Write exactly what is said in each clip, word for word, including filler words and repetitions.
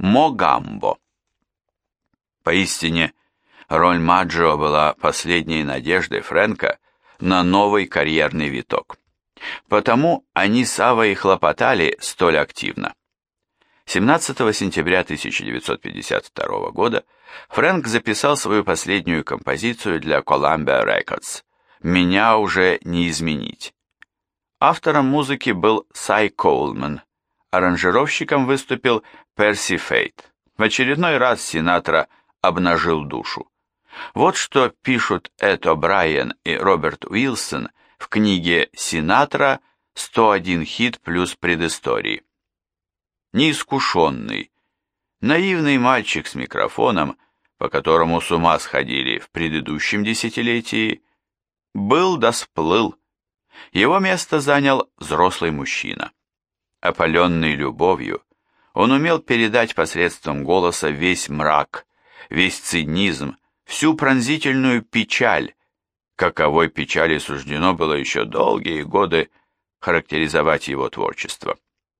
Могамбо. Поистине, роль Маджио была последней надеждой Фрэнка на новый карьерный виток. Потому они с Авой и хлопотали столь активно. семнадцатого сентября тысяча девятьсот пятьдесят второго года Фрэнк записал свою последнюю композицию для Columbia Records «Меня уже не изменить». Автором музыки был Сай Коулман, аранжировщиком выступил Перси Фейт. В очередной раз Синатра обнажил душу. Вот что пишут Эд О'Брайен и Роберт Уилсон в книге «Синатра. сто один хит плюс предыстории». Неискушенный, наивный мальчик с микрофоном, по которому с ума сходили в предыдущем десятилетии, был да сплыл. Его место занял взрослый мужчина. Опаленный любовью, он умел передать посредством голоса весь мрак, весь цинизм, всю пронзительную печаль, каковой печали суждено было еще долгие годы характеризовать его творчество.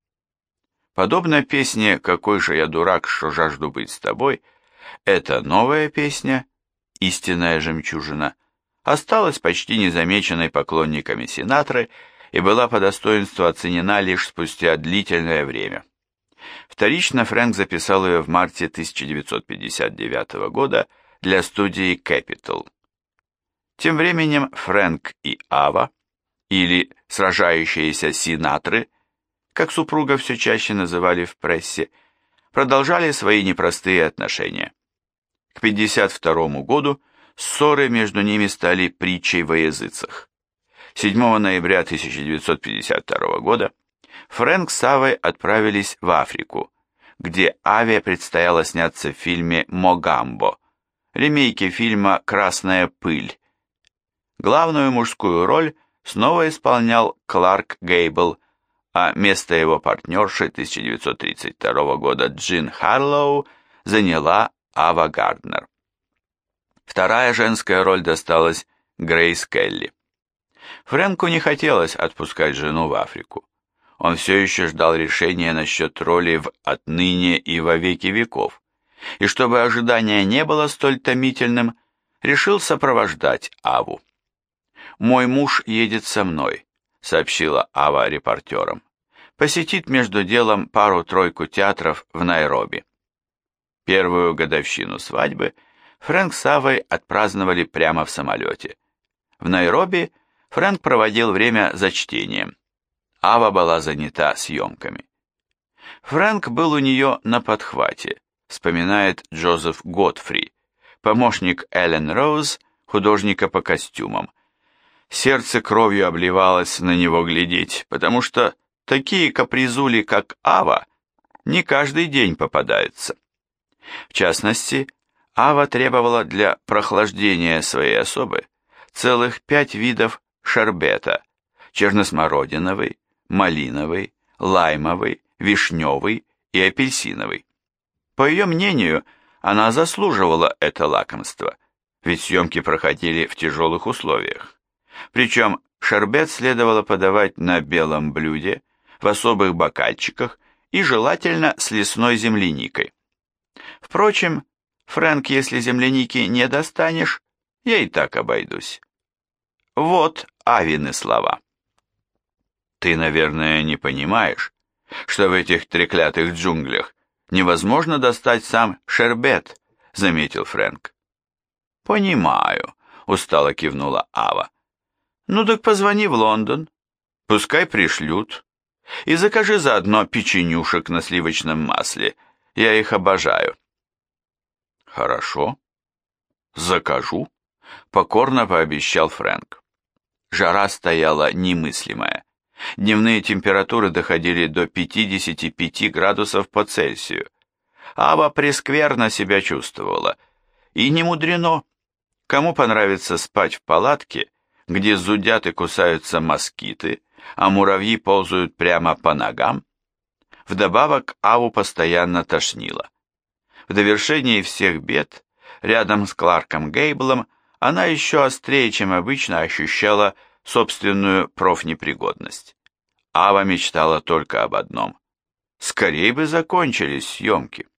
Подобно песне «Какой же я дурак, что жажду быть с тобой», эта новая песня, истинная жемчужина, осталась почти незамеченной поклонниками Синатры и была по достоинству оценена лишь спустя длительное время. Вторично Фрэнк записал ее в марте тысяча девятьсот пятьдесят девятого года для студии Capitol. Тем временем Фрэнк и Ава, или сражающиеся Синатры, как супруга все чаще называли в прессе, продолжали свои непростые отношения. К пятьдесят второму году ссоры между ними стали притчей во языцах. седьмого ноября тысяча девятьсот пятьдесят второго года Фрэнк с Авой отправились в Африку, где Аве предстояло сняться в фильме «Могамбо», ремейке фильма «Красная пыль». Главную мужскую роль снова исполнял Кларк Гейбл, а место его партнерши тысяча девятьсот тридцать второго года Джин Харлоу заняла Ава Гарднер. Вторая женская роль досталась Грейс Келли. Фрэнку не хотелось отпускать жену в Африку. Он все еще ждал решения насчет роли в «Отныне и во веки веков», и чтобы ожидание не было столь томительным, решил сопровождать Аву. «Мой муж едет со мной», — сообщила Ава репортерам. «Посетит между делом пару-тройку театров в Найроби». Первую годовщину свадьбы Фрэнк с Авой отпраздновали прямо в самолете. В Найроби Фрэнк проводил время за чтением. Ава была занята съемками. Фрэнк был у нее на подхвате, вспоминает Джозеф Готфри, помощник Эллен Роуз, художника по костюмам. Сердце кровью обливалось на него глядеть, потому что такие капризули, как Ава, не каждый день попадаются. В частности, Ава требовала для прохлаждения своей особы целых пять видов шербета: черносмородиновый, малиновый, лаймовый, вишневый и апельсиновый. По ее мнению, она заслуживала это лакомство, ведь съемки проходили в тяжелых условиях. Причем шербет следовало подавать на белом блюде, в особых бокальчиках и желательно с лесной земляникой. Впрочем, Фрэнк, если земляники не достанешь, я и так обойдусь. Вот Авины слова. Ты, наверное, не понимаешь, что в этих треклятых джунглях невозможно достать сам шербет, заметил Фрэнк. Понимаю, устало кивнула Ава. Ну так позвони в Лондон, пускай пришлют, и закажи заодно печенюшек на сливочном масле, я их обожаю. Хорошо, закажу, покорно пообещал Фрэнк. Жара стояла немыслимая. Дневные температуры доходили до пятидесяти пяти градусов по Цельсию. Ава прескверно себя чувствовала. И не мудрено. Кому понравится спать в палатке, где зудят и кусаются москиты, а муравьи ползают прямо по ногам? Вдобавок Аву постоянно тошнило. В довершении всех бед, рядом с Кларком Гейблом, она еще острее, чем обычно, ощущала собственную профнепригодность. Ава мечтала только об одном. Скорее бы закончились съемки.